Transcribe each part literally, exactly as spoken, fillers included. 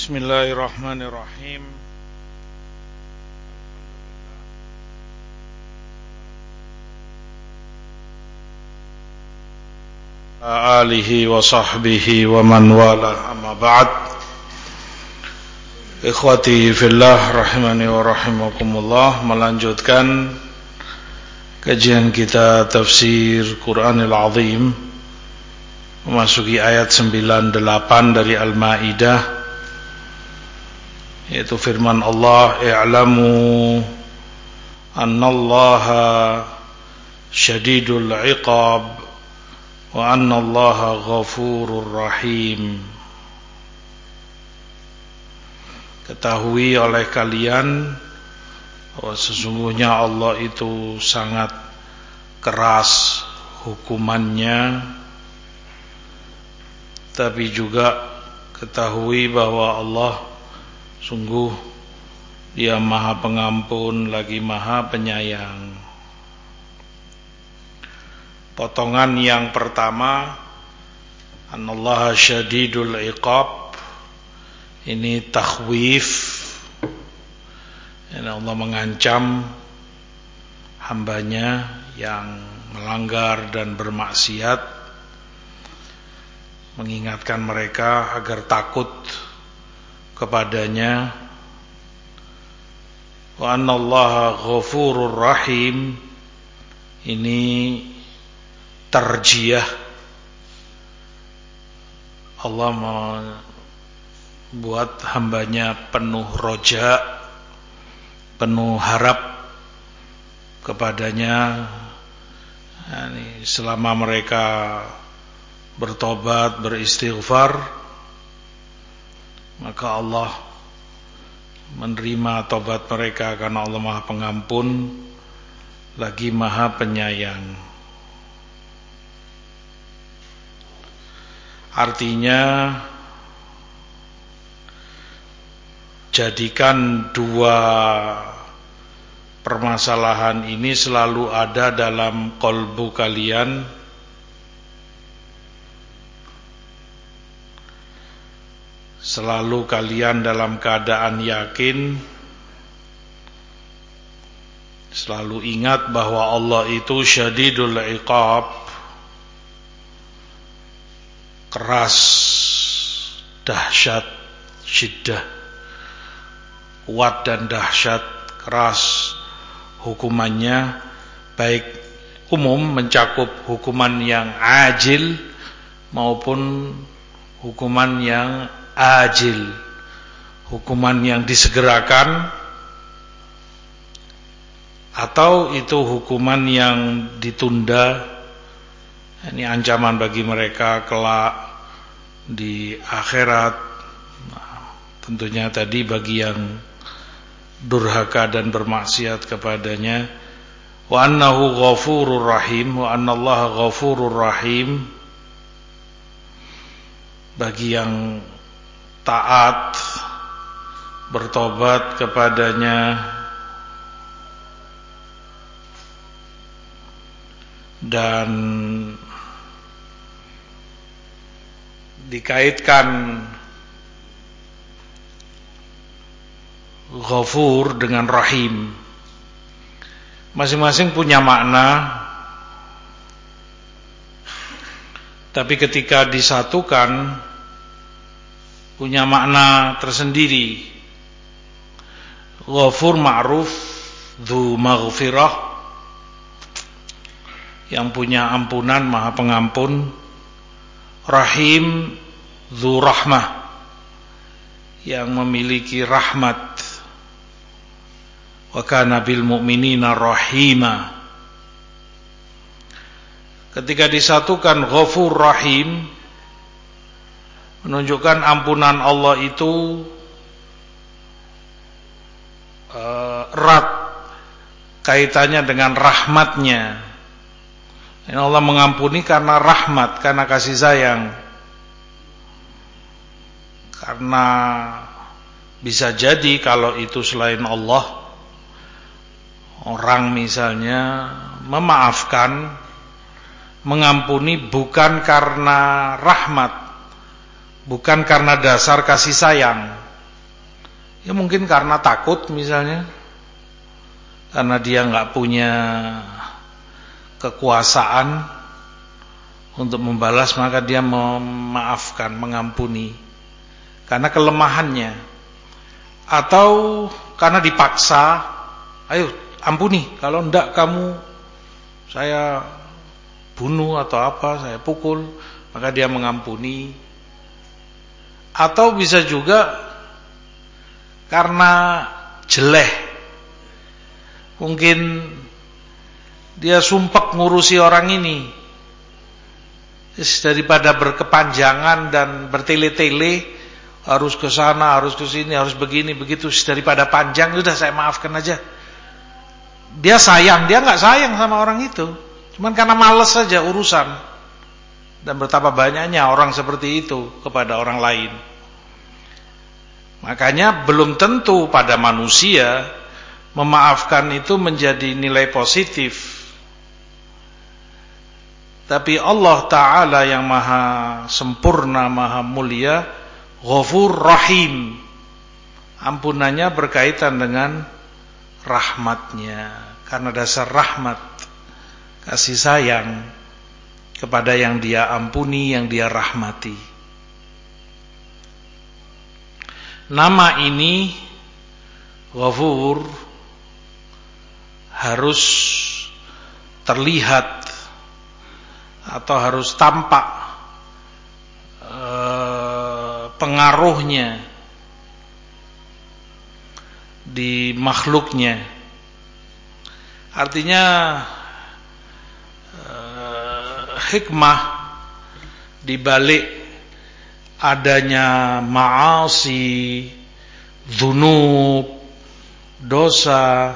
Bismillahirrahmanirrahim. Alihi wa sahbihi wa man wala, amma ba'd. Ikhwati fillah rahimani wa rahimakumullah, melanjutkan kajian kita tafsir Quranil Azim, memasuki ayat sembilan puluh delapan dari Al-Maidah, yaitu firman Allah, i'lamu annallaha syadidul iqab wa annallaha ghafurur rahim. Ketahui oleh kalian bahwa sesungguhnya Allah itu sangat keras hukumannya, tapi juga ketahui bahwa Allah sungguh Dia Maha Pengampun lagi Maha Penyayang. Potongan yang pertama, Anallaha syadidul iqab, ini takhwif, ini Allah mengancam hambanya yang melanggar dan bermaksiat, mengingatkan mereka agar takut kepadanya. Wa annallaha ghafurur rahim, ini terjiah, Allah membuat hambanya penuh roja, penuh harap kepadanya. Yani selama mereka bertobat, beristighfar, maka Allah menerima tobat mereka, karena Allah Maha Pengampun lagi Maha Penyayang. Artinya, jadikan dua permasalahan ini selalu ada dalam qalbu kalian, selalu kalian dalam keadaan yakin, selalu ingat bahwa Allah itu syadidul iqab, keras, dahsyat, syiddah, kuat dan dahsyat, keras hukumannya, baik umum mencakup hukuman yang ajil maupun hukuman yang ajil, hukuman yang disegerakan, atau itu hukuman yang ditunda. Ini ancaman bagi mereka kelak di akhirat. Nah, tentunya tadi bagi yang durhaka dan bermaksiat kepadanya. Wa annahu ghafurur rahim, wa annallaha ghafurur rahim, bagi yang taat, bertobat kepadanya, dan dikaitkan Ghafur dengan Rahim, masing-masing punya makna, tapi ketika disatukan punya makna tersendiri. Ghafur ma'ruf, dzu maghfirah, yang punya ampunan, Maha Pengampun. Rahim, dzu rahmah, yang memiliki rahmat. Wa kana bil mu'minina rahima. Ketika disatukan Ghafur Rahim, menunjukkan ampunan Allah itu uh, erat kaitannya dengan rahmatnya. Allah mengampuni karena rahmat, karena kasih sayang. Karena bisa jadi kalau itu selain Allah, orang misalnya memaafkan, mengampuni bukan karena rahmat, bukan karena dasar kasih sayang, Ya mungkin karena takut misalnya, karena dia nggak punya kekuasaan untuk membalas, maka dia memaafkan, mengampuni karena kelemahannya, atau karena dipaksa, ayo ampuni, kalau enggak kamu saya bunuh atau apa, saya pukul, maka dia mengampuni. Atau bisa juga karena jeleh, mungkin dia sumpek ngurusi orang ini, daripada berkepanjangan dan bertele-tele, harus ke sana, harus ke sini, harus begini begitu, daripada panjang, sudah saya maafkan aja. Dia sayang, dia nggak sayang sama orang itu, cuman karena malas saja urusan. Dan betapa banyaknya orang seperti itu kepada orang lain. Makanya belum tentu pada manusia memaafkan itu menjadi nilai positif. Tapi Allah Ta'ala yang maha sempurna, maha mulia, Ghafur Rahim, ampunannya berkaitan dengan rahmatnya, karena dasar rahmat, kasih sayang kepada yang dia ampuni, yang dia rahmati. Nama ini Ghafur harus terlihat atau harus tampak eh, pengaruhnya di makhluknya. Artinya eh, hikmah di balik adanya ma'asi, dzunub, dosa,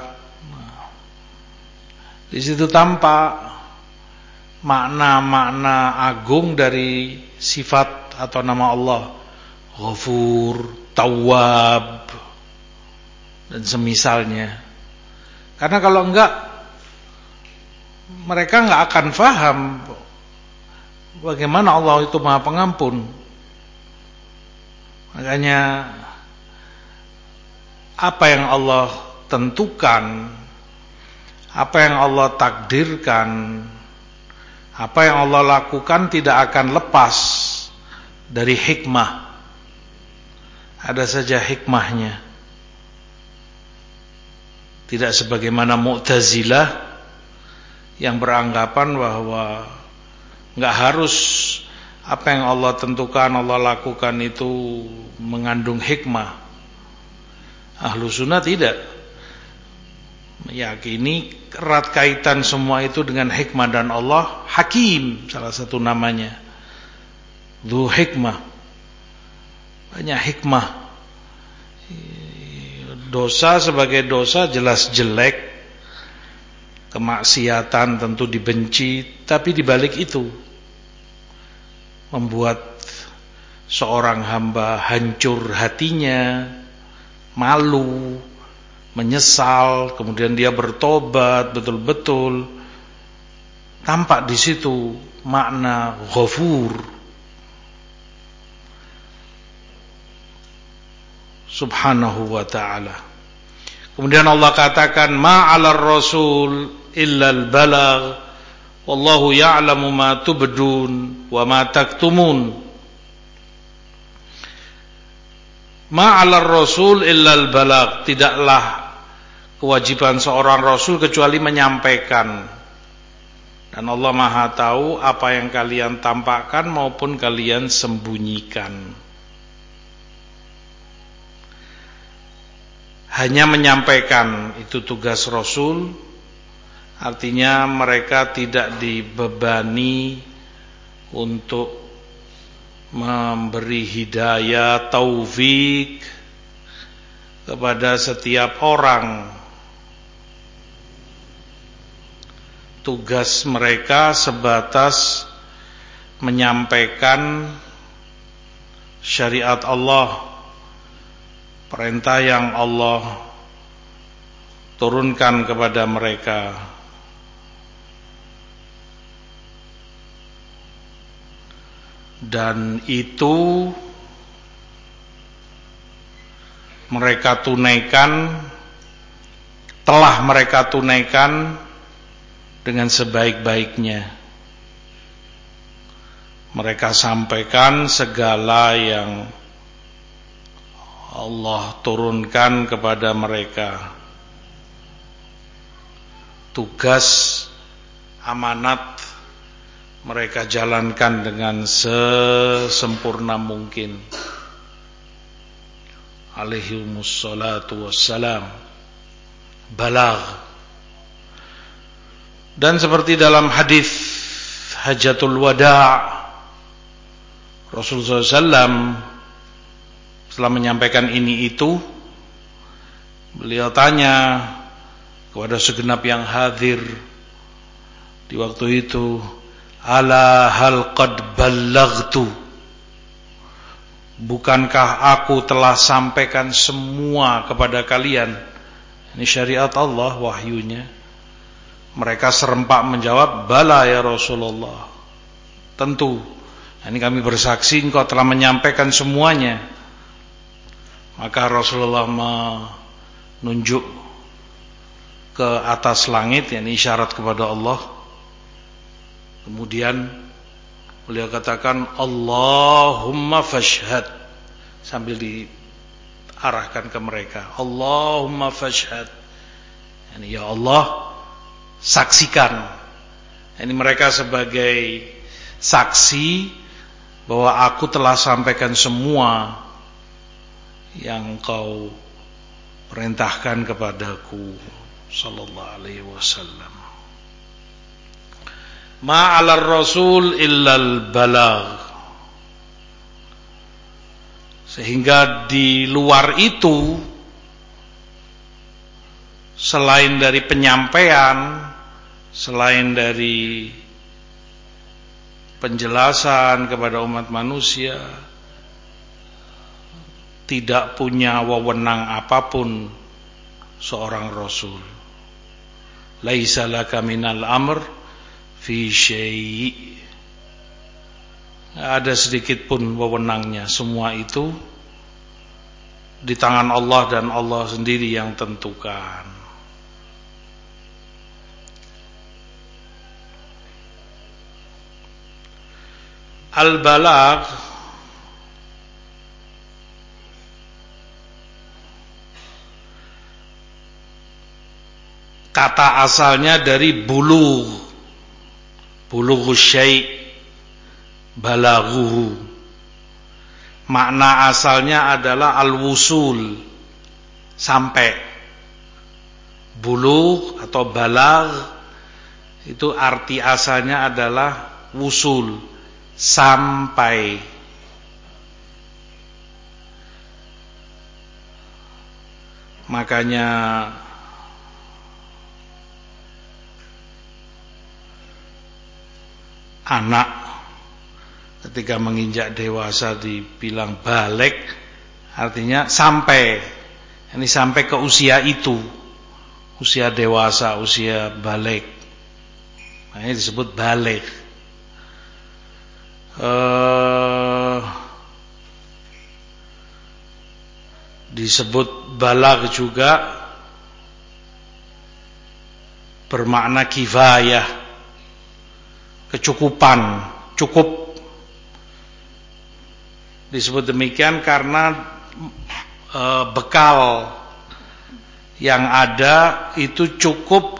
di situ tampak makna-makna agung dari sifat atau nama Allah, Ghafur, Tawwab, dan semisalnya. Karena kalau enggak, mereka enggak akan faham bagaimana Allah itu Maha Pengampun. Makanya apa yang Allah tentukan, apa yang Allah takdirkan, apa yang Allah lakukan tidak akan lepas dari hikmah. Ada saja hikmahnya. Tidak sebagaimana Mu'tazilah yang beranggapan bahwa enggak harus apa yang Allah tentukan, Allah lakukan itu mengandung hikmah. Ahlus Sunnah tidak, meyakini erat kaitan semua itu dengan hikmah, dan Allah Hakim, salah satu namanya Dzu Hikmah, banyak hikmah. Dosa sebagai dosa jelas jelek, kemaksiatan tentu dibenci, tapi dibalik itu membuat seorang hamba hancur hatinya, malu, menyesal, kemudian dia bertobat betul-betul. Tampak di situ makna Ghafur, subhanahu wa ta'ala. Kemudian Allah katakan, ma'alar rasul illal balagh wallahu ya'lamu ma tubdun wa ma taktumun. Ma'alar rasul illal balagh, tidaklah kewajiban seorang rasul kecuali menyampaikan. Dan Allah Maha tahu apa yang kalian tampakkan maupun kalian sembunyikan. Hanya menyampaikan itu tugas Rasul, artinya mereka tidak dibebani untuk memberi hidayah, taufik kepada setiap orang. Tugas mereka sebatas menyampaikan syariat Allah, perintah yang Allah turunkan kepada mereka. Dan itu mereka tunaikan, telah mereka tunaikan dengan sebaik-baiknya. Mereka sampaikan segala yang Allah turunkan kepada mereka. Tugas, amanat mereka jalankan dengan sesempurna mungkin. Alaihimussalatu wassalam. Balagh. Dan seperti dalam hadis Hajjatul Wada', Rasulullah shallallahu alaihi wasallam setelah menyampaikan ini itu, beliau tanya kepada segenap yang hadir di waktu itu, ala hal qad ballaghtu, bukankah aku telah sampaikan semua kepada kalian? Ini syariat Allah, wahyunya. Mereka serempak menjawab, bala ya Rasulullah, tentu. Ini kami bersaksi engkau telah menyampaikan semuanya. Maka Rasulullah menunjuk ke atas langit, yakni isyarat kepada Allah. Kemudian beliau katakan, Allahumma fashhad, sambil diarahkan ke mereka, Allahumma fashhad, yani ya Allah saksikan. Ini mereka sebagai saksi bahwa aku telah sampaikan semua yang kau perintahkan kepadaku, sallallahu alaihi wasallam. Ma 'alar rasul illal balagh. Sehingga di luar itu, selain dari penyampaian, selain dari penjelasan kepada umat manusia, tidak punya wewenang apapun seorang rasul. Laisa laka minal amr fi syai'. Ada sedikit pun wewenangnya, semua itu di tangan Allah dan Allah sendiri yang tentukan. Al-balagh kata asalnya dari bulugh, bulughu syai', balaghuhu. Makna asalnya adalah al-wusul, sampai. Bulugh atau balagh itu arti asalnya adalah wusul, sampai. Makanya anak ketika menginjak dewasa dibilang balik, artinya sampai. Ini sampai ke usia itu, usia dewasa, usia balik. Nah, ini disebut balik. Uh, disebut balagh juga bermakna kifayah, kecukupan, cukup. Disebut demikian karena e, bekal yang ada itu cukup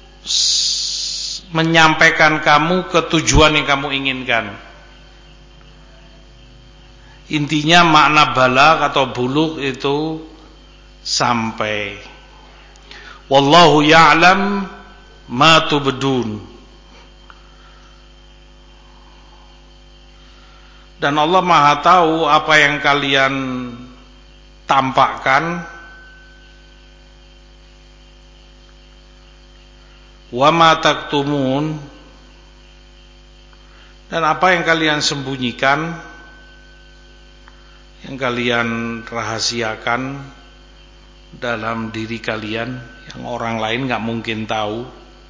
menyampaikan kamu ke tujuan yang kamu inginkan. Intinya makna balagh atau bulugh itu sampai. Wallahu ya'lam ma tubdun. Dan Allah Maha tahu apa yang kalian tampakkan. Wa ma taktumun, dan apa yang kalian sembunyikan, yang kalian rahasiakan dalam diri kalian, yang orang lain gak mungkin tahu.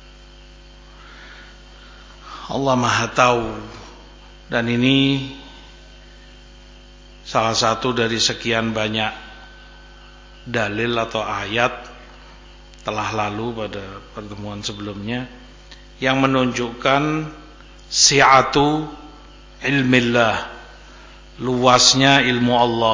Allah Maha tahu. Dan ini salah satu dari sekian banyak dalil atau ayat telah lalu pada pertemuan sebelumnya yang menunjukkan si'atu ilmillah, luasnya ilmu Allah,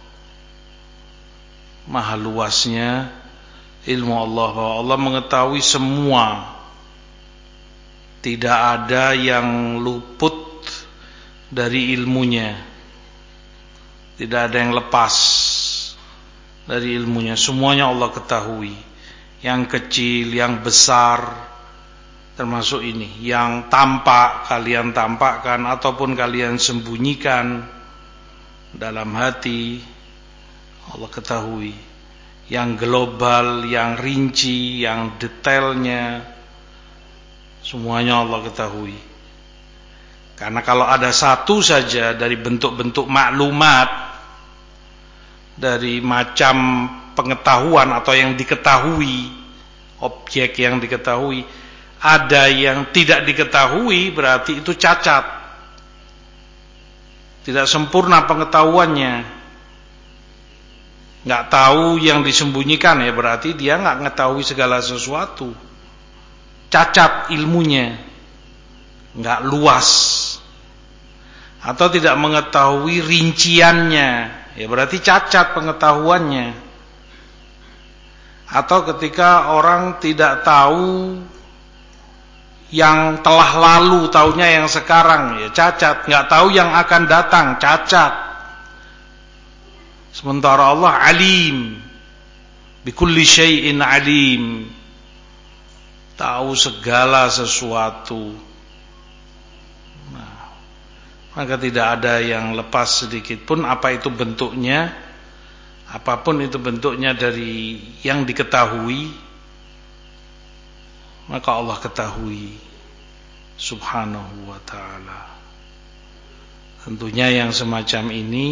maha luasnya ilmu Allah, bahwa Allah mengetahui semua, tidak ada yang luput dari ilmunya, tidak ada yang lepas dari ilmunya, semuanya Allah ketahui, yang kecil, yang besar, termasuk ini, yang tampak kalian tampakkan ataupun kalian sembunyikan dalam hati, Allah ketahui. Yang global, yang rinci, yang detailnya, semuanya Allah ketahui. Karena kalau ada satu saja dari bentuk-bentuk maklumat, dari macam pengetahuan atau yang diketahui, objek yang diketahui, ada yang tidak diketahui, berarti itu cacat, tidak sempurna pengetahuannya. Nggak tahu yang disembunyikan, ya berarti dia nggak mengetahui segala sesuatu, cacat ilmunya, nggak luas. Atau tidak mengetahui rinciannya, ya berarti cacat pengetahuannya. Atau ketika orang tidak tahu yang telah lalu, taunya yang sekarang, ya cacat. Nggak tahu yang akan datang, cacat. Sementara Allah alim, bikulli syai'in alim, tahu segala sesuatu. Nah, maka tidak ada yang lepas sedikit pun, apa itu bentuknya, apapun itu bentuknya dari yang diketahui, maka Allah ketahui subhanahu wa ta'ala. Tentunya yang semacam ini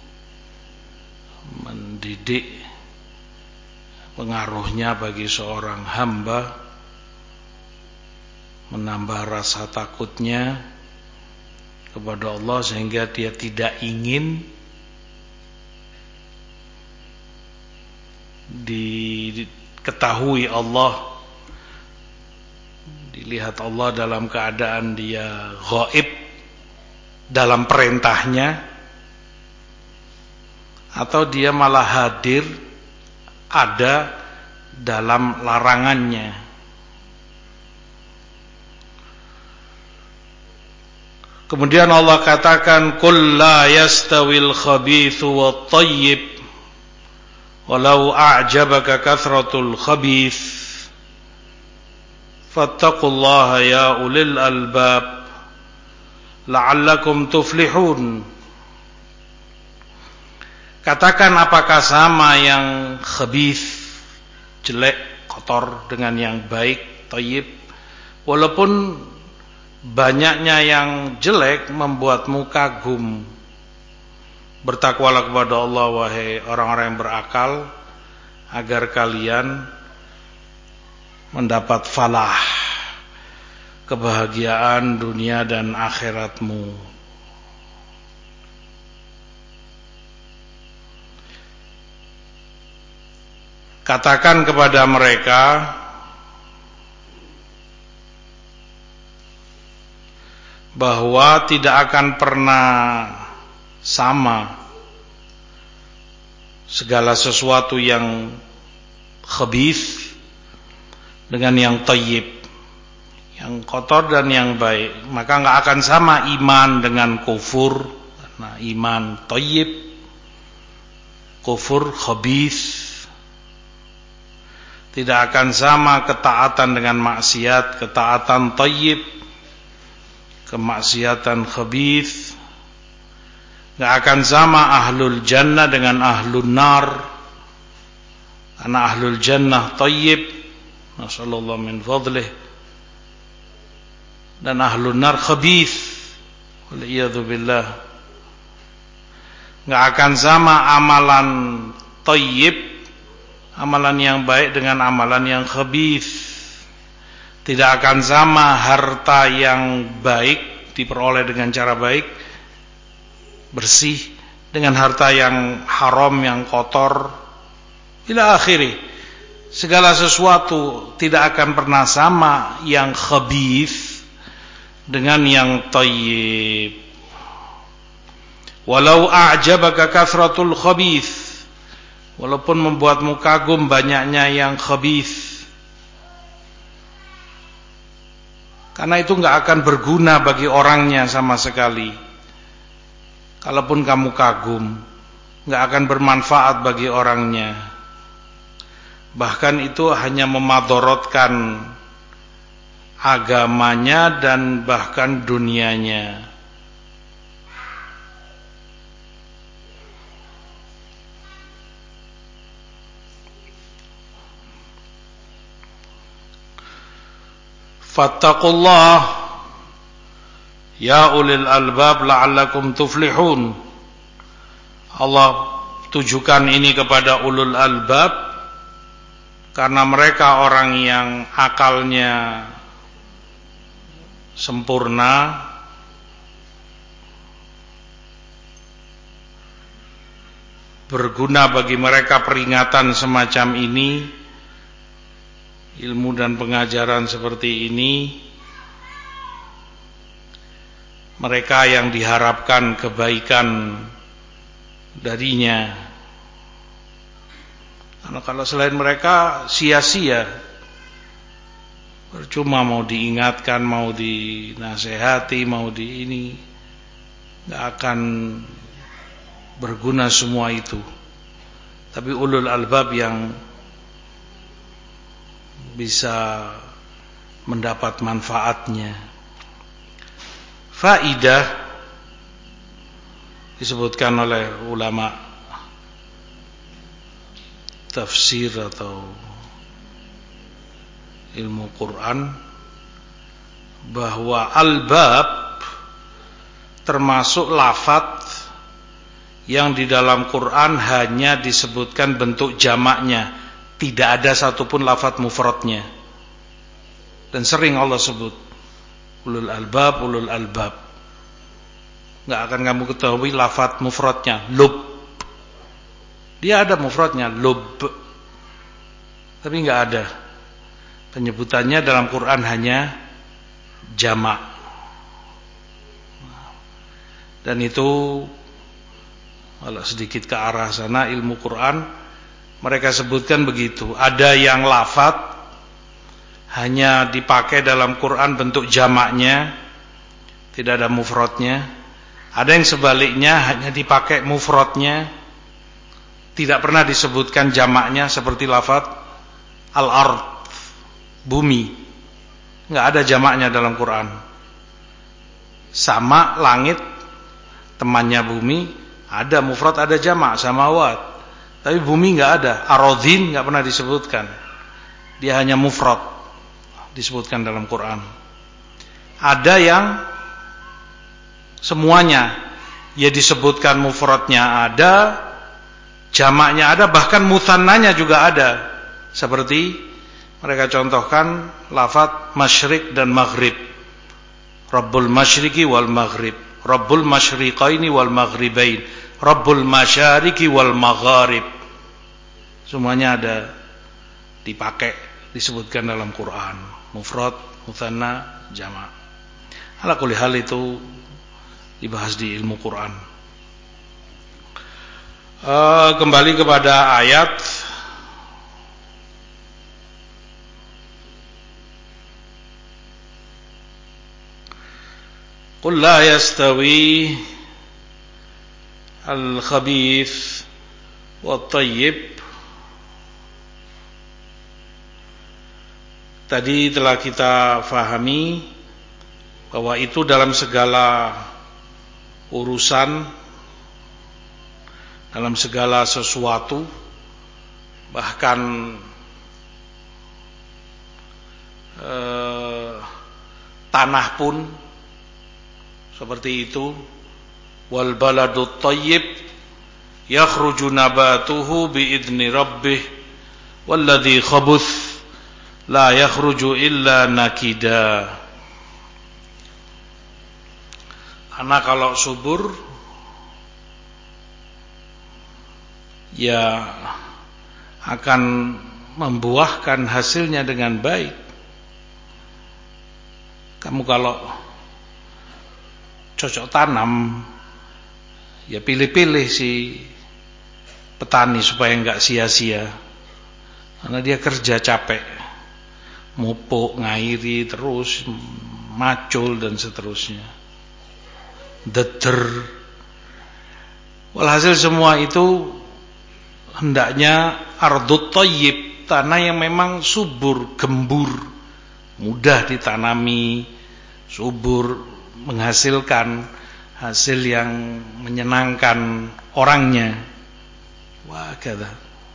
mendidik, pengaruhnya bagi seorang hamba, menambah rasa takutnya kepada Allah, sehingga dia tidak ingin diketahui Allah, dilihat Allah dalam keadaan dia ghaib dalam perintahnya, atau dia malah hadir ada dalam larangannya. Kemudian Allah katakan, qul la yastawil khabithu wat thayyib walau a'jabaka kathratul khabith fattaqullaha ya ulil albab la'allakum tuflihun. Katakan, apakah sama yang khabith, jelek, kotor, dengan yang baik, thayyib? Walaupun banyaknya yang jelek membuatmu kagum. Bertakwalah kepada Allah wahai orang-orang yang berakal, agar kalian mendapat falah, kebahagiaan dunia dan akhiratmu. Katakan kepada mereka, bahwa tidak akan pernah sama segala sesuatu yang khabith dengan yang thayyib, yang kotor dan yang baik. Maka nggak akan sama iman dengan kufur, karena iman thayyib, kufur khabith. Tidak akan sama ketaatan dengan maksiat, ketaatan thayyib, kemaksiatan khabith. Gak akan sama ahlul jannah dengan ahlul nar, karena ahlul jannah thayyib, nasallallahu min fadlih, dan ahlul nar khabith, waliyadzu billah. Gak akan sama amalan thayyib, amalan yang baik dengan amalan yang khabith. Tidak akan sama harta yang baik diperoleh dengan cara baik, bersih, dengan harta yang haram, yang kotor, ila akhirih. Segala sesuatu tidak akan pernah sama yang khabith dengan yang thayyib. Walau a'jabaka kathratul khabith, walaupun membuatmu kagum banyaknya yang khabith, karena itu enggak akan berguna bagi orangnya sama sekali. Kalaupun kamu kagum, enggak akan bermanfaat bagi orangnya. Bahkan itu hanya memadorotkan agamanya dan bahkan dunianya. Fattaqullah ya ulil albab la'allakum tuflihun. Allah tujukan ini kepada ulul albab karena mereka orang yang akalnya sempurna, berguna bagi mereka peringatan semacam ini. Ilmu dan pengajaran seperti ini, mereka yang diharapkan kebaikan darinya. Karena kalau selain mereka sia-sia, percuma mau diingatkan, mau dinasehati, mau di ini, nggak akan berguna semua itu. Tapi ulul albab yang bisa mendapat manfaatnya. Faidah disebutkan oleh ulama tafsir atau ilmu Quran bahwa albab termasuk lafadz yang di dalam Quran hanya disebutkan bentuk jamaknya. Tidak ada satupun lafadz mufradnya. Dan sering Allah sebut ulul albab, ulul albab. Enggak akan kamu ketahui lafadz mufradnya lub. Dia ada mufradnya lub, tapi enggak ada penyebutannya dalam Quran, hanya jamak. Dan itu kalau sedikit ke arah sana ilmu Quran, mereka sebutkan begitu. Ada yang lafadz hanya dipakai dalam Quran bentuk jamaknya, tidak ada mufradnya. Ada yang sebaliknya hanya dipakai mufradnya, tidak pernah disebutkan jamaknya, seperti lafadz al-ard, bumi. Enggak ada jamaknya dalam Quran. Sama langit, temannya bumi, ada mufrad, ada jamak, samawat. Tapi bumi enggak ada, arodhin enggak pernah disebutkan. Dia hanya mufrad disebutkan dalam Quran. Ada yang semuanya ya disebutkan, mufradnya ada, jamaknya ada, bahkan mutsannanya juga ada. Seperti mereka contohkan lafadz masyriq dan maghrib. Rabbul masyriqi wal maghrib, Rabbul masyriqaini wal maghribain, Rabbul masyariqi wal magharib. Semuanya ada dipakai, disebutkan dalam Quran. Mufrad, mutsanna, jamak. Ala kulli hal itu dibahas di ilmu Quran. Uh, kembali kepada ayat. Qul la yastawi al-khabith wat-thayyib. Tadi telah kita fahami bahwa itu dalam segala urusan, dalam segala sesuatu, bahkan eh, tanah pun seperti itu. Wal baladut thayyib yakhruju nabatuhu biidzni rabbih walladzi khabuth la yakhruju illa nakida. Karena kalau subur, ya akan membuahkan hasilnya dengan baik. Kamu kalau cocok tanam, ya pilih-pilih si petani supaya enggak sia-sia. Karena dia kerja capek, mupuk, ngairi terus, macul dan seterusnya, deder. Walhasil semua itu hendaknya ardut thayyib, tanah yang memang subur, gembur, mudah ditanami, subur, menghasilkan hasil yang menyenangkan orangnya. Wah, kata.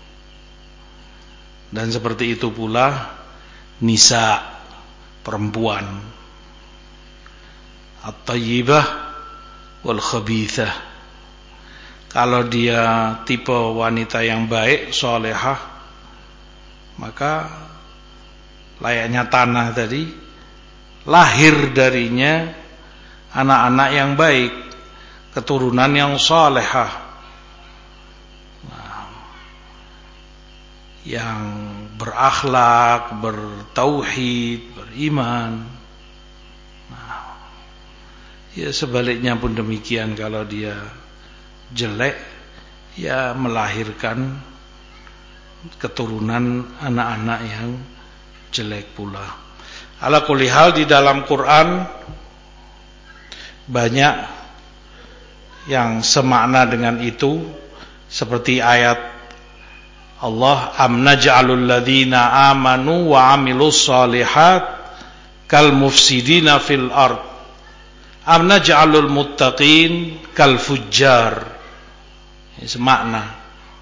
Dan seperti itu pula nisa, perempuan, at-thayyibah wal khabithah. Kalau dia tipe wanita yang baik, solehah, maka layaknya tanah tadi, lahir darinya anak-anak yang baik, keturunan yang solehah, nah, yang berakhlak, bertauhid, beriman. Nah, ya sebaliknya pun demikian, kalau dia jelek, ya melahirkan keturunan anak-anak yang jelek pula. Ala kulli hal, di dalam Quran banyak yang semakna dengan itu, seperti ayat Allah, am naj'alul ladzina amanu wa amilus shalihat kal mufsidina fil ard am naj'alul muttaqin kal fujjar. Semakna,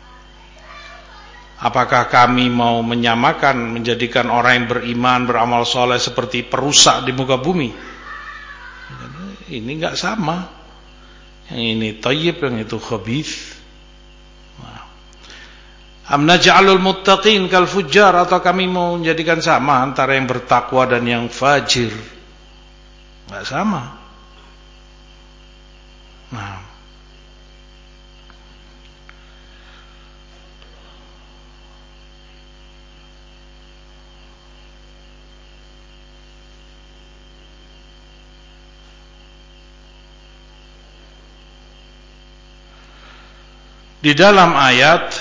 apakah kami mau menyamakan, menjadikan orang yang beriman, beramal soleh seperti perusak di muka bumi? Ini enggak sama. Yang ini thayyib, yang itu khabith. Am naj'alul muttaqin kal fujjar, atau kami mau menjadikan sama antara yang bertakwa dan yang fajir? Enggak sama. Nah, di dalam ayat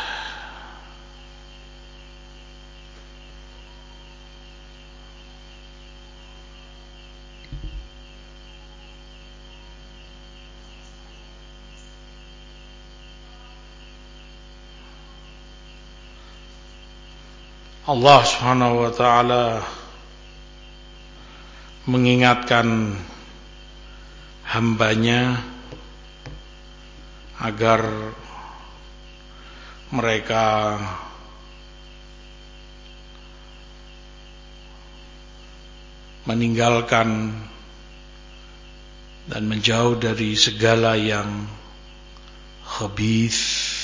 Allah Subhanahu wa taala mengingatkan hambanya agar mereka meninggalkan dan menjauh dari segala yang khabith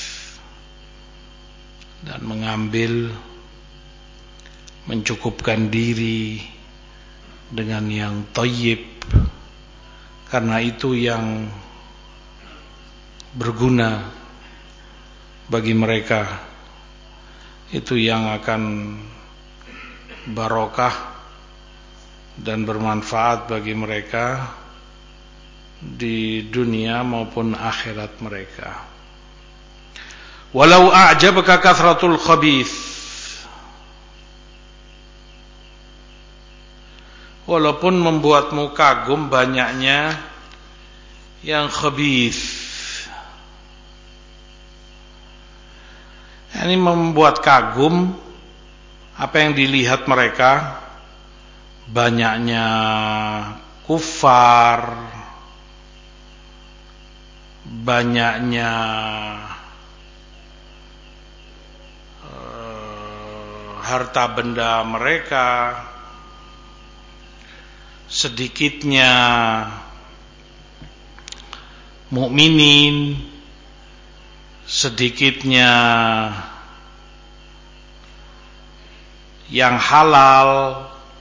dan mengambil, mencukupkan diri dengan yang thayyib, karena itu yang berguna bagi mereka, itu yang akan barokah dan bermanfaat bagi mereka di dunia maupun akhirat mereka. Walau a'jabaka kathratul khabith, walaupun membuatmu kagum banyaknya yang khabith. Ini membuat kagum apa yang dilihat mereka, banyaknya kufar, banyaknya uh, harta benda mereka, sedikitnya mukminin, sedikitnya yang halal.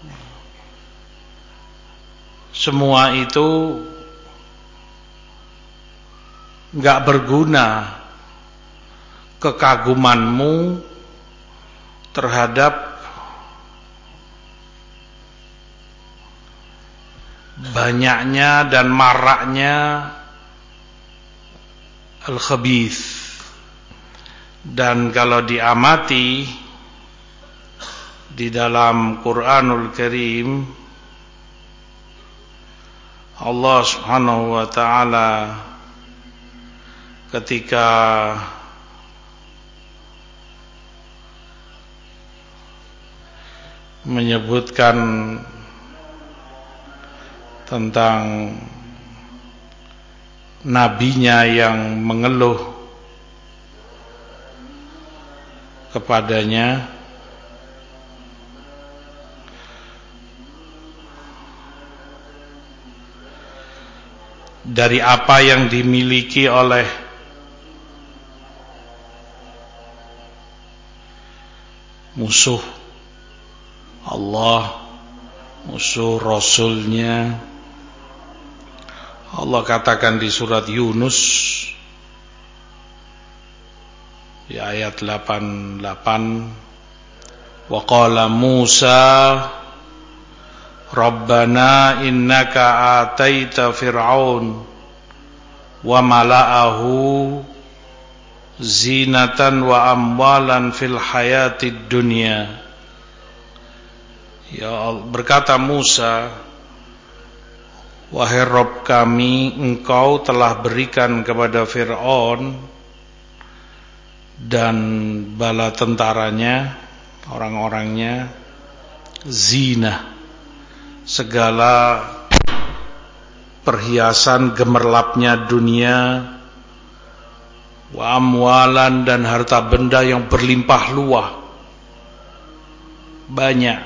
Semua itu enggak berguna. Kekagumanmu terhadap banyaknya dan maraknya al-khabith. Dan kalau diamati di dalam Quranul Karim, Allah Subhanahu wa taala ketika menyebutkan tentang nabinya yang mengeluh kepadanya, dari apa yang dimiliki oleh musuh Allah, musuh Rasulnya. Allah katakan di surat Yunus di ayat delapan puluh delapan, wa qala Musa Rabbana innaka ataita fir'aun wa mala'ahu zinatan wa amwalan fil hayatid dunya. Ya Allah, berkata Musa, wahai Rabb kami, engkau telah berikan kepada Fir'aun dan bala tentaranya, orang-orangnya, zina, segala perhiasan gemerlapnya dunia, wa amwalan, dan harta benda yang berlimpah luah, banyak.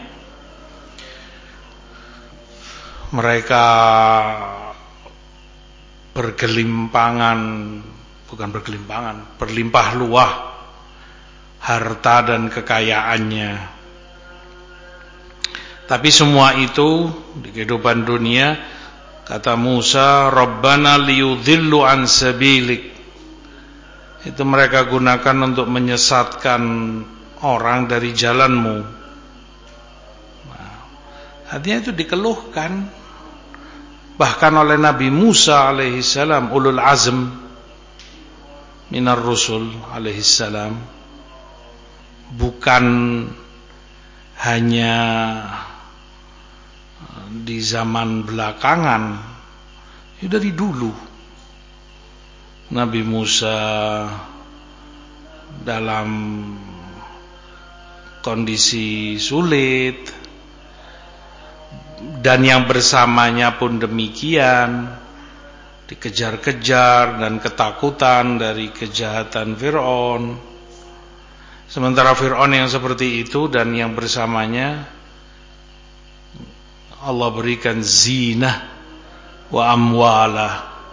Mereka bergelimpangan, bukan bergelimpangan, berlimpah luah harta dan kekayaannya. Tapi semua itu di kehidupan dunia, kata Musa, Rabbana liyudhillu an sabilik, itu mereka gunakan untuk menyesatkan orang dari jalanmu. Nah, artinya itu dikeluhkan bahkan oleh Nabi Musa alaihissalam, ulul azm minar rusul alaihissalam, bukan hanya di zaman belakangan, itu dari dulu. Nabi Musa dalam kondisi sulit, dan yang bersamanya pun demikian, dikejar-kejar dan ketakutan dari kejahatan Fir'aun. Sementara Fir'aun yang seperti itu dan yang bersamanya Allah berikan zinah wa amwalah,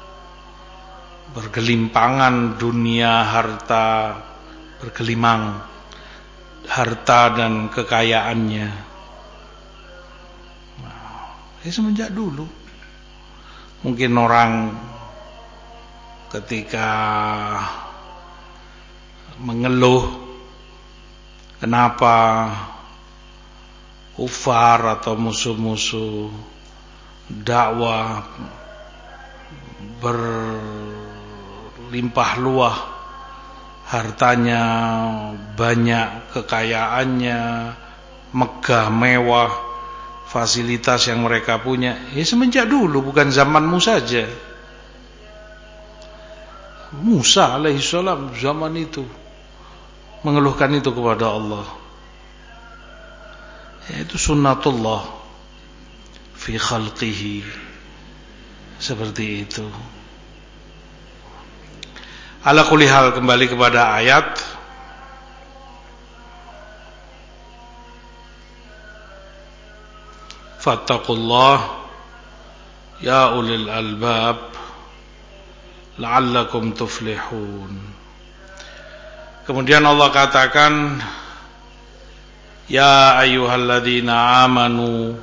bergelimpangan dunia, harta, bergelimang harta dan kekayaannya. Ya, semenjak dulu. Mungkin orang ketika mengeluh kenapa kufar atau musuh-musuh dakwah berlimpah luah hartanya, banyak kekayaannya, megah mewah fasilitas yang mereka punya, ya semenjak dulu, bukan zamanmu saja. Musa alaihissalam zaman itu mengeluhkan itu kepada Allah. Ya, itu sunnatullah fi khalqihi, seperti itu. Ala kulli hal, kembali kepada ayat. Fattaqullah ya ulil albab la'allakum tuflihun. Kemudian Allah katakan, ya ayyuhalladzina amanu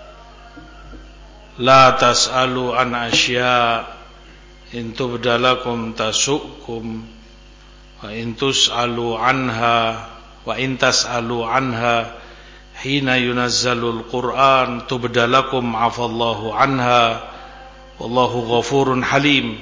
la tas'alu an asya in tubdalakum tasu'kum wa in tus'alu anha wa in tas'alu anha hina yunazzalul Qur'an tubdalakum afallahu anha wallahu ghafurun halim.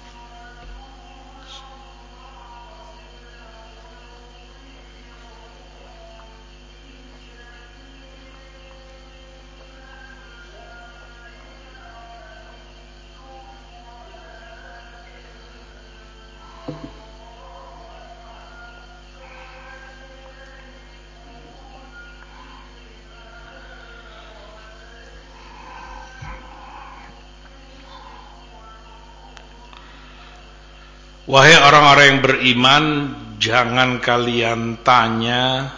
Wahai orang-orang yang beriman, jangan kalian tanya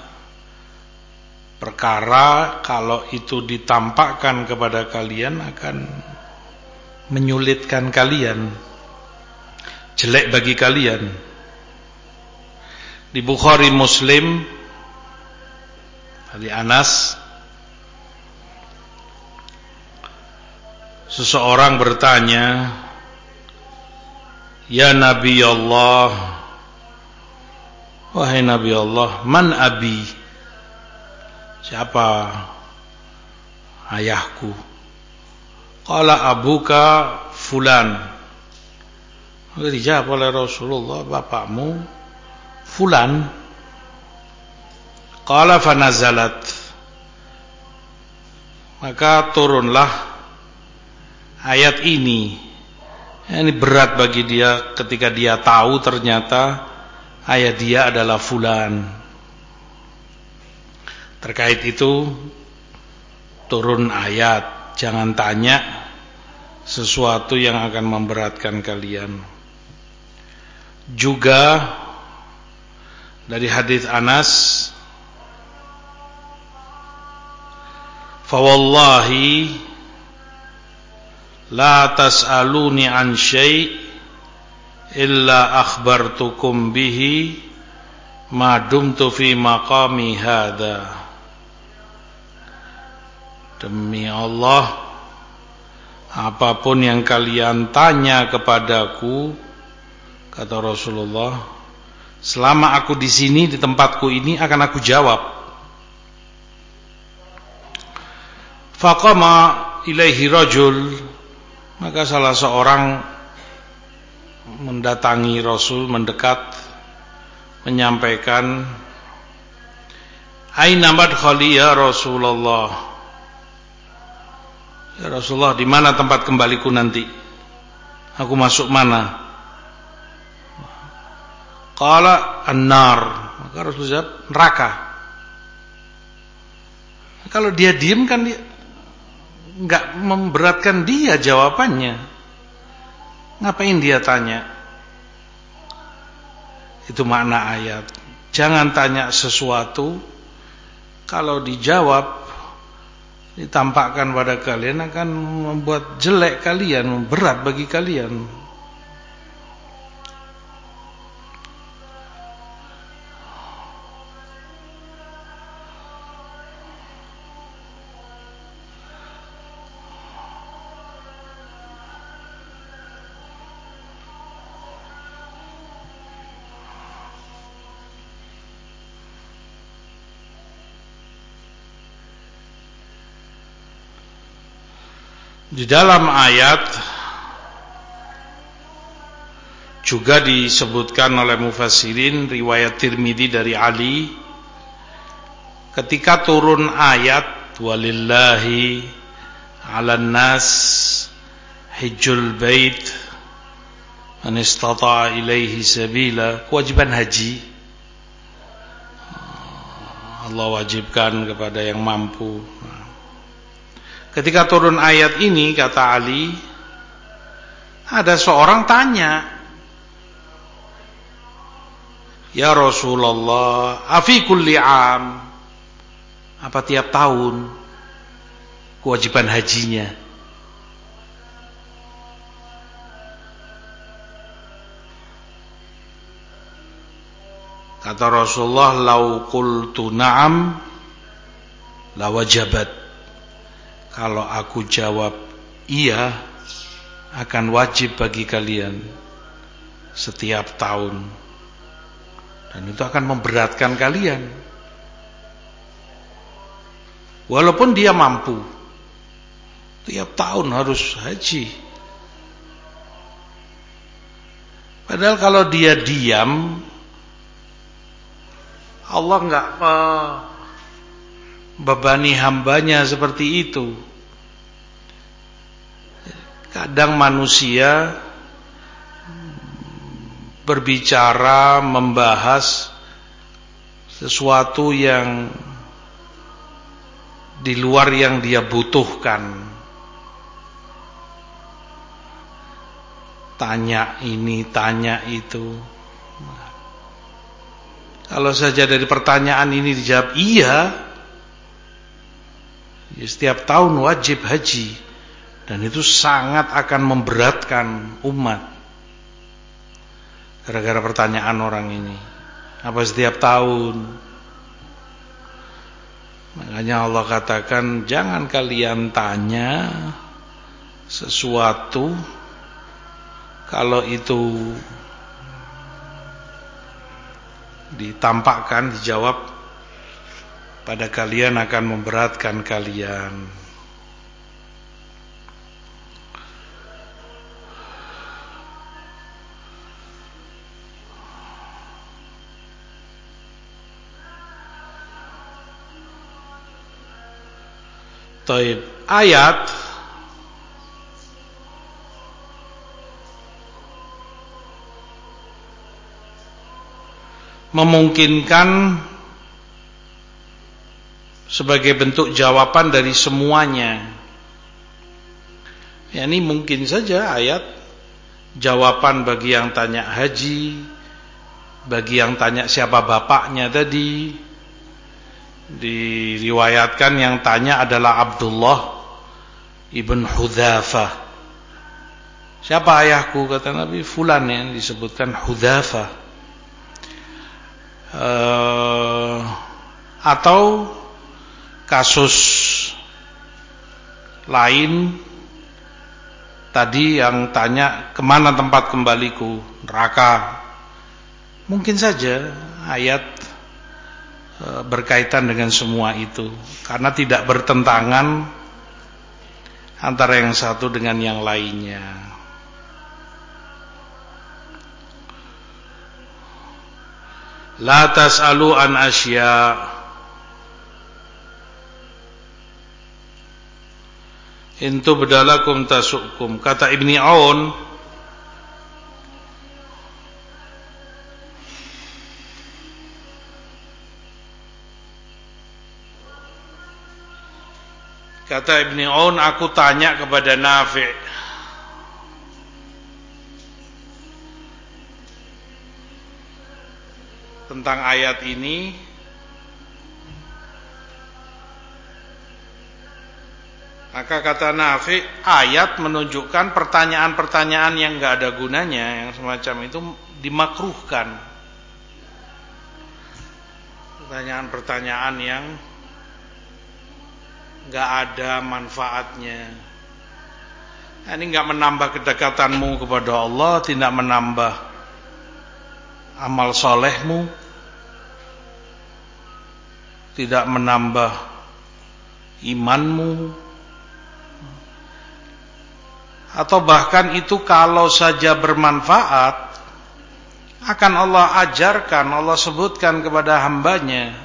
perkara kalau itu ditampakkan kepada kalian akan menyulitkan kalian, jelek bagi kalian. Di Bukhari Muslim dari Anas, seseorang bertanya, ya Nabi Allah, wahai Nabi Allah, man abi, siapa ayahku? Qala abuka fulan. Dijawab oleh Rasulullah, bapakmu fulan. Qala fanazalat, maka turunlah ayat ini. Ini berat bagi dia ketika dia tahu ternyata ayah dia adalah fulan. Terkait itu turun ayat, jangan tanya sesuatu yang akan memberatkan kalian. Juga dari hadis Anas, fa wallahi la tas'aluni an syai' illa akhbartukum bihi ma dumtu fi maqami hadha. Demi Allah, apapun yang kalian tanya kepadaku, kata Rasulullah, selama aku di sini di tempatku ini akan aku jawab. Faqama ilaihi rajul, maka salah seorang mendatangi Rasul, mendekat, menyampaikan, aina madkhali ya Rasulullah, ya Rasulullah, di mana tempat kembaliku nanti? Aku masuk mana? Qala an-nar, maka Rasul jawab, neraka. Kalau dia diam kan dia enggak memberatkan dia jawabannya. Ngapain dia tanya? Itu makna ayat. Jangan tanya sesuatu, kalau dijawab, ditampakkan pada kalian akan membuat jelek kalian, berat bagi kalian. Di dalam ayat juga disebutkan oleh mufassirin, riwayat Tirmidzi dari Ali, ketika turun ayat walillahi 'alan nas hajjul bait man istata'a ilaihi sabila, kewajiban haji, Allah wajibkan kepada yang mampu. Ketika turun ayat ini, kata Ali, ada seorang tanya, ya Rasulullah, afi kulli am, apa tiap tahun kewajiban hajinya? Kata Rasulullah, lau qultu na'am la wajabat. Kalau aku jawab iya, akan wajib bagi kalian setiap tahun, dan itu akan memberatkan kalian. Walaupun dia mampu, tiap tahun harus haji. Padahal kalau dia diam, Allah enggak membebani hambanya seperti itu. Kadang manusia berbicara, membahas sesuatu yang di luar yang dia butuhkan. Tanya ini, tanya itu. Kalau saja dari pertanyaan ini dijawab iya, ya setiap tahun wajib haji. Dan itu sangat akan memberatkan umat. Gara-gara pertanyaan orang ini. Apa setiap tahun? Makanya Allah katakan, jangan kalian tanya sesuatu kalau itu ditampakkan, dijawab pada kalian akan memberatkan kalian. Taib, ayat memungkinkan sebagai bentuk jawaban dari semuanya. Ya, ini mungkin saja ayat jawaban bagi yang tanya haji, bagi yang tanya siapa bapaknya tadi. Diriwayatkan yang tanya adalah Abdullah ibn Hudzafah. Siapa ayahku? Kata Nabi, fulan, yang disebutkan Hudzafah. Uh, atau kasus lain tadi yang tanya kemana tempat kembaliku, neraka. Mungkin saja ayat berkaitan dengan semua itu, karena tidak bertentangan antara yang satu dengan yang lainnya. La tas'alu an asya, in tubdalakum tasukum. Kata Ibni Aun, Kata Ibni Aun, aku tanya kepada Nafi' tentang ayat ini. Maka kata Nafi', ayat menunjukkan pertanyaan-pertanyaan yang enggak ada gunanya, yang semacam itu dimakruhkan. Pertanyaan-pertanyaan yang enggak ada manfaatnya. Ini enggak menambah kedekatanmu kepada Allah, tidak menambah amal solehmu, tidak menambah imanmu, atau bahkan itu kalau saja bermanfaat akan Allah ajarkan, Allah sebutkan kepada hambanya.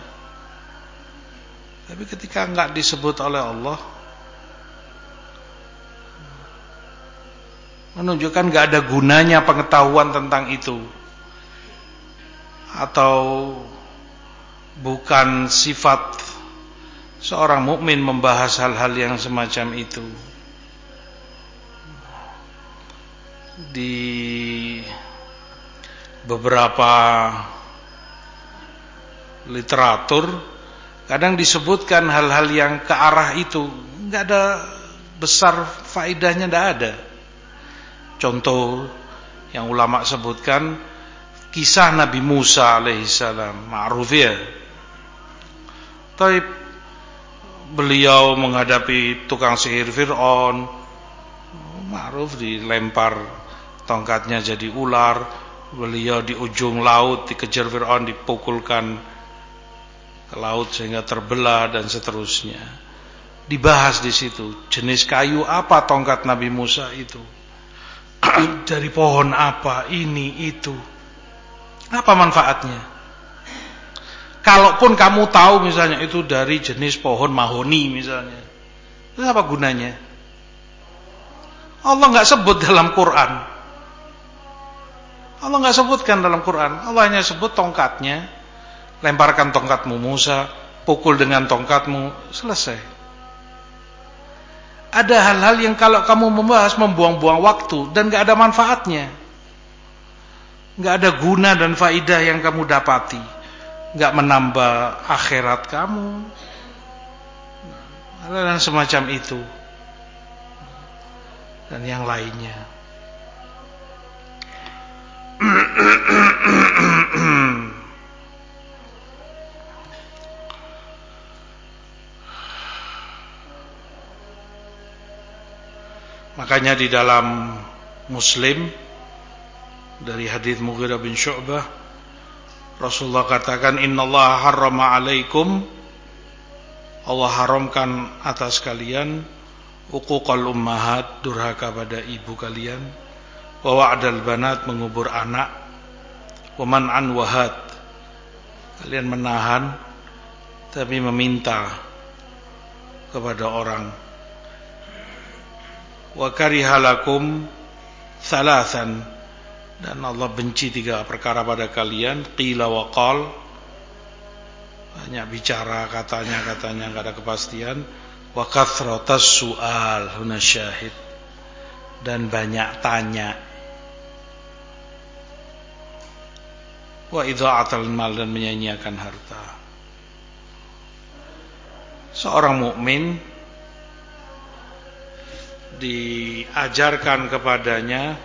Tapi ketika enggak disebut oleh Allah, menunjukkan enggak ada gunanya pengetahuan tentang itu, atau bukan sifat seorang mukmin membahas hal-hal yang semacam itu. Di beberapa literatur kadang disebutkan hal-hal yang ke arah itu, enggak ada besar faedahnya, enggak ada. Contoh yang ulama sebutkan kisah Nabi Musa alaihissalam, ma'ruf ya. Tapi beliau menghadapi tukang sihir Fir'aun, ma'ruf, dilempar tongkatnya jadi ular. Beliau di ujung laut dikejar Fir'aun, dipukulkan ke laut sehingga terbelah dan seterusnya. Dibahas di situ, jenis kayu apa tongkat Nabi Musa itu, dari pohon apa, ini itu, apa manfaatnya? Kalaupun kamu tahu misalnya itu dari jenis pohon mahoni misalnya, itu apa gunanya? Allah nggak sebut dalam Quran. Allah nggak sebutkan dalam Quran. Allah hanya sebut tongkatnya. Lemparkan tongkatmu Musa, pukul dengan tongkatmu, selesai. Ada hal-hal yang kalau kamu membahas membuang-buang waktu dan gak ada manfaatnya, gak ada guna dan faidah yang kamu dapati, gak menambah akhirat kamu, dan semacam itu dan yang lainnya. Makanya di dalam Muslim dari hadits Mughirah bin Syu'bah, Rasulullah katakan, innallaha harrama alaikum, Allah haramkan atas kalian, uquqal ummahat, durhaka pada ibu kalian, wa wa'dal banat, mengubur anak, wa man'an wahad, kalian menahan tapi meminta kepada orang, wa karihalakum thalathan, dan Allah benci tiga perkara pada kalian, qila wa qal, banyak bicara, katanya katanya enggak ada kepastian, wa kathratas su'al, huna syahid, dan banyak tanya, wa idha'atul mal, dan menyanyiakan harta. Seorang mukmin diajarkan kepadanya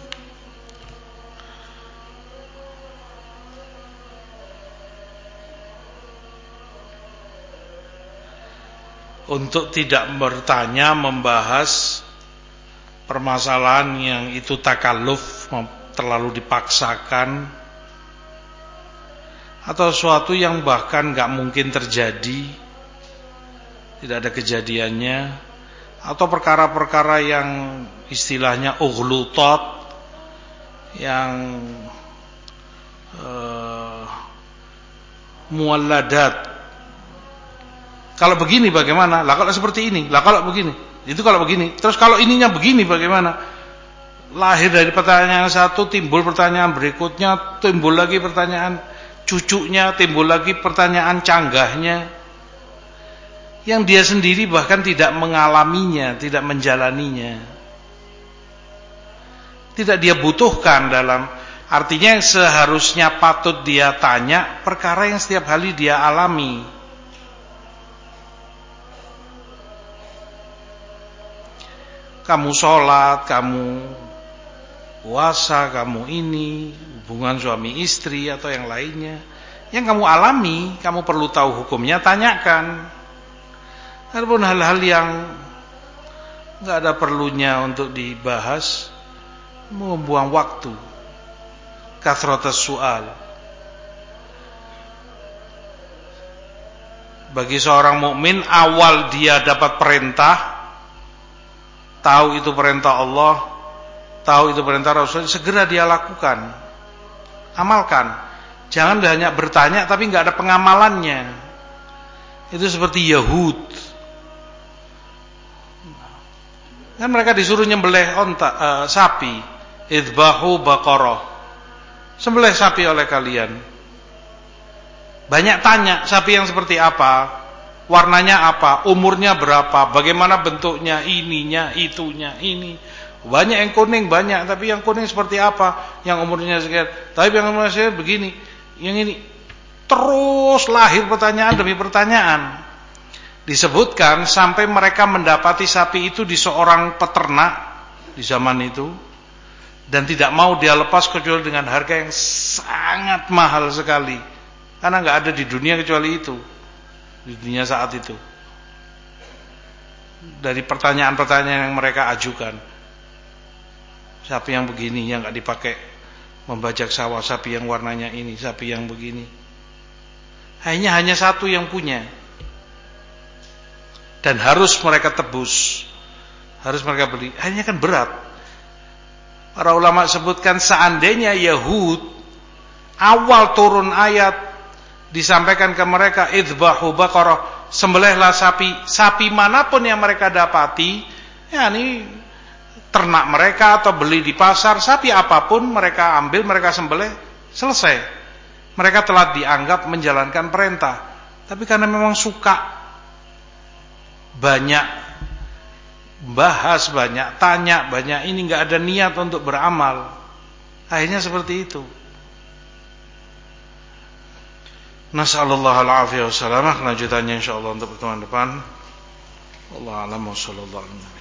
untuk tidak bertanya, membahas permasalahan yang itu takalluf, terlalu dipaksakan, atau sesuatu yang bahkan gak mungkin terjadi, tidak ada kejadiannya, atau perkara-perkara yang istilahnya ughlutat, yang uh, muwalladat. Kalau begini bagaimana? Lah kalau seperti ini, lah kalau begini, itu kalau begini. Terus kalau ininya begini bagaimana? Lahir dari pertanyaan satu, timbul pertanyaan berikutnya, timbul lagi pertanyaan cucunya, timbul lagi pertanyaan canggahnya, yang dia sendiri bahkan tidak mengalaminya, tidak menjalaninya, tidak dia butuhkan. Dalam artinya yang seharusnya patut dia tanya, perkara yang setiap hari dia alami. Kamu sholat, kamu puasa, kamu ini, hubungan suami istri atau yang lainnya, yang kamu alami, kamu perlu tahu hukumnya, tanyakan. Adapun hal-hal yang enggak ada perlunya untuk dibahas, membuang waktu, kathratus su'al. Bagi seorang mukmin, awal dia dapat perintah, tahu itu perintah Allah, tahu itu perintah Rasul, segera dia lakukan, amalkan. Jangan hanya bertanya tapi enggak ada pengamalannya. Itu seperti Yahud. Kan mereka disuruh nyembelih onta, uh, sapi, idbahu baqarah, sembelih sapi oleh kalian. Banyak tanya, sapi yang seperti apa, warnanya apa, umurnya berapa, bagaimana bentuknya, ininya, itunya, ini. Banyak yang kuning, banyak, tapi yang kuning seperti apa, yang umurnya sekian, tapi yang umurnya sekian begini, yang ini. Terus lahir pertanyaan demi pertanyaan. Disebutkan sampai mereka mendapati sapi itu di seorang peternak di zaman itu, dan tidak mau dia lepas kecuali dengan harga yang sangat mahal sekali, karena nggak ada di dunia kecuali itu, di dunia saat itu. Dari pertanyaan-pertanyaan yang mereka ajukan, sapi yang begini yang nggak dipakai membajak sawah, sapi yang warnanya ini, sapi yang begini, hanya hanya satu yang punya. dan harus mereka tebus, harus mereka beli. Akhirnya kan berat. Para ulama sebutkan seandainya Yahud awal turun ayat disampaikan ke mereka idbahu baqarah, sembelihlah sapi, sapi manapun yang mereka dapati, ya ini ternak mereka atau beli di pasar, sapi apapun mereka ambil, mereka sembelih, selesai. Mereka telah dianggap menjalankan perintah. Tapi karena memang suka banyak bahas, banyak tanya, banyak ini, nggak ada niat untuk beramal, akhirnya seperti itu. Nasallallahu alaihi wasallam. Kelanjutannya insyaallah untuk pertemuan depan. Wallahu a'lam wa sallallahu alaihi wasallam.